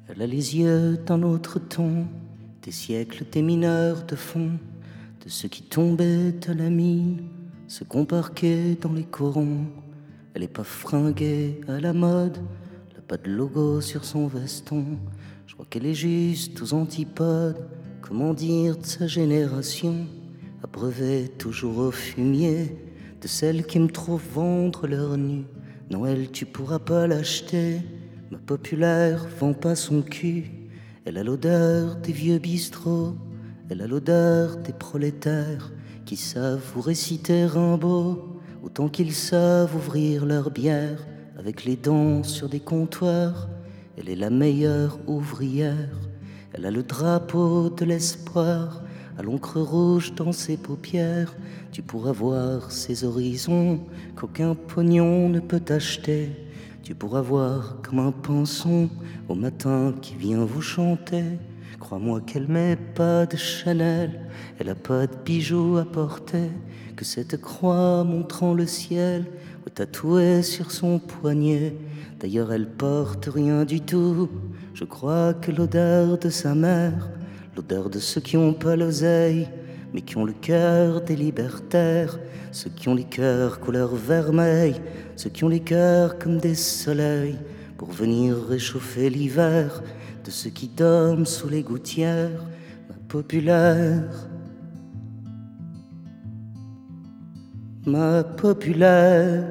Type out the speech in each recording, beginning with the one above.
Elle a les yeux d'un autre ton, des siècles des mineurs de fond, de ceux qui tombaient à la mine, se comparquaient dans les corons. Elle est pas fringuée à la mode, elle a pas de logo sur son veston. Je crois qu'elle est juste aux antipodes, comment dire, de sa génération, abreuvée toujours au fumier, de celles qui aiment trop vendre leur nu. Non, elle, tu pourras pas l'acheter, ma populaire vend pas son cul. Elle a l'odeur des vieux bistrots, elle a l'odeur des prolétaires qui savent vous réciter Rimbaud autant qu'ils savent ouvrir leur bière avec les dents sur des comptoirs. Elle est la meilleure ouvrière, elle a le drapeau de l'espoir à l'encre rouge dans ses paupières. Tu pourras voir ces horizons qu'aucun pognon ne peut acheter. Tu pourras voir comme un pinson au matin qui vient vous chanter. Crois-moi qu'elle met pas de Chanel, elle a pas de bijoux à porter, que cette croix montrant le ciel ou tatouée sur son poignet. D'ailleurs elle porte rien du tout, je crois que l'odeur de sa mère, l'odeur de ceux qui ont pas l'oseille, mais qui ont le cœur des libertaires, ceux qui ont les cœurs couleur vermeil, ceux qui ont les cœurs comme des soleils, pour venir réchauffer l'hiver, de ceux qui dorment sous les gouttières, ma populaire. Ma populaire.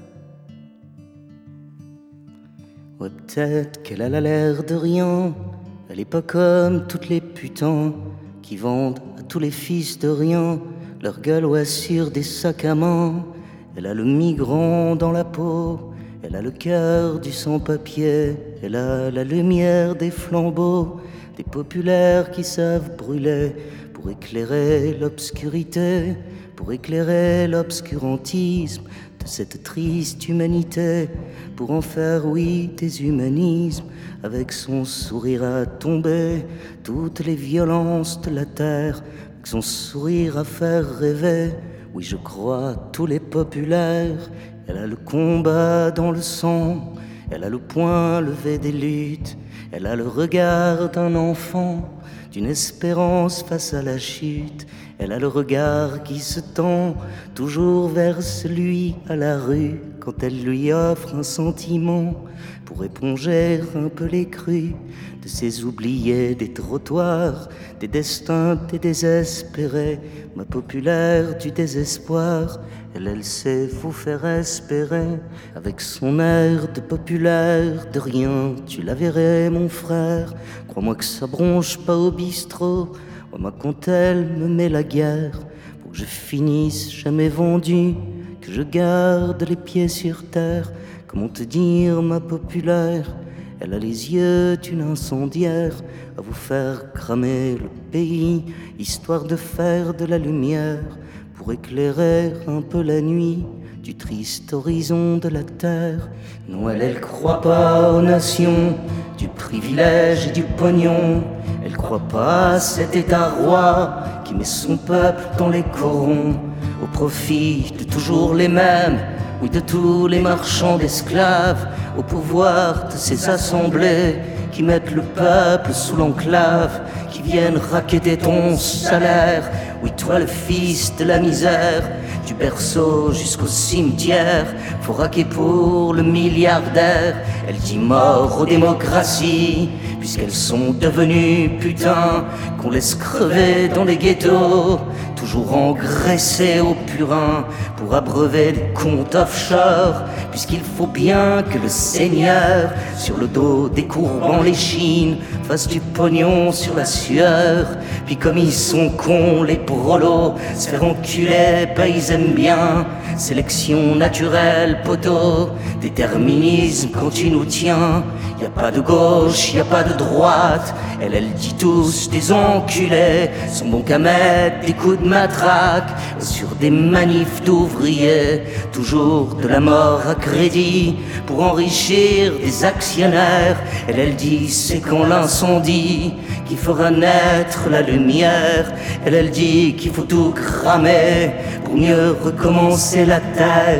Ouais, peut-être qu'elle a l'air de rien, elle est pas comme toutes les putains qui vendent à tous les fils de rien leur gueule ouais sur des sacs à main. Elle a le migrant dans la peau, elle a le cœur du sans-papier, elle a la lumière des flambeaux, des populaires qui savent brûler pour éclairer l'obscurité, pour éclairer l'obscurantisme de cette triste humanité, pour en faire, oui, des humanismes, avec son sourire à tomber toutes les violences de la terre, avec son sourire à faire rêver, oui, je crois, tous les populaires. Elle a le combat dans le sang, elle a le poing levé des luttes, elle a le regard d'un enfant, d'une espérance face à la chute. Elle a le regard qui se tend toujours vers celui à la rue quand elle lui offre un sentiment pour éponger un peu les crues de ces oubliés des trottoirs, des destins des désespérés. Ma populaire du désespoir, elle sait vous faire espérer avec son air de populaire de rien. Tu la verrais mon frère, crois-moi que ça bronche pas au bistrot. Oh, moi quand elle me met la guerre pour que je finisse jamais vendu, que je garde les pieds sur terre. Comment te dire ma populaire, elle a les yeux d'une incendiaire à vous faire cramer le pays, histoire de faire de la lumière pour éclairer un peu la nuit du triste horizon de la terre. Non, elle croit pas aux nations, du privilège et du pognon. Elle croit pas à cet état roi qui met son peuple dans les corons, au profit de toujours les mêmes, oui, de tous les marchands d'esclaves, au pouvoir de ces assemblées qui mettent le peuple sous l'enclave, qui viennent racketter ton salaire. Oui, toi le fils de la misère, du berceau jusqu'au cimetière, faut raquer pour le milliardaire. Elle dit mort aux démocraties, puisqu'elles sont devenues putains, qu'on laisse crever dans les ghettos, toujours engraissés au purin, pour abreuver des comptes offshore, puisqu'il faut bien que le Seigneur, sur le dos des courbants les chines, fasse du pognon sur la sueur. Puis comme ils sont cons les prolos, se faire enculer, bah ils aiment bien. Sélection naturelle, poteau, déterminisme quand tu nous tiens. Y a pas de gauche, y a pas de droite, elle dit tous des enculés, sont bons qu'à mettre des coups de matraque sur des manifs d'ouvriers, toujours de la mort à crédit pour enrichir des actionnaires. Elle dit c'est quand l'incendie qui fera naître la lumière. Elle dit qu'il faut tout cramer pour mieux recommencer la terre,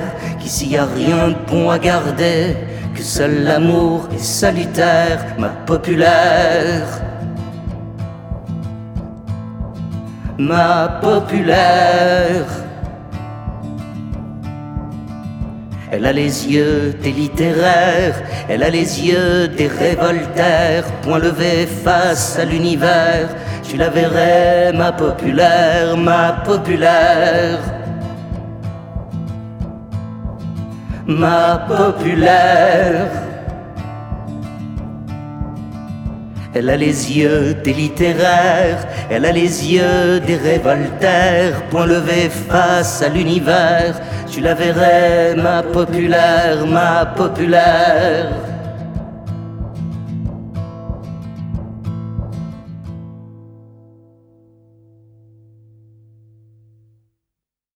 qu'ici y a rien de bon à garder, que seul l'amour est salutaire, ma populaire. Ma populaire. Elle a les yeux des littéraires, elle a les yeux des révoltaires, point levé face à l'univers. Tu la verrais, ma populaire, ma populaire. Ma populaire. Elle a les yeux des littéraires, elle a les yeux des révoltaires, point levé face à l'univers. Tu la verrais, ma populaire, ma populaire.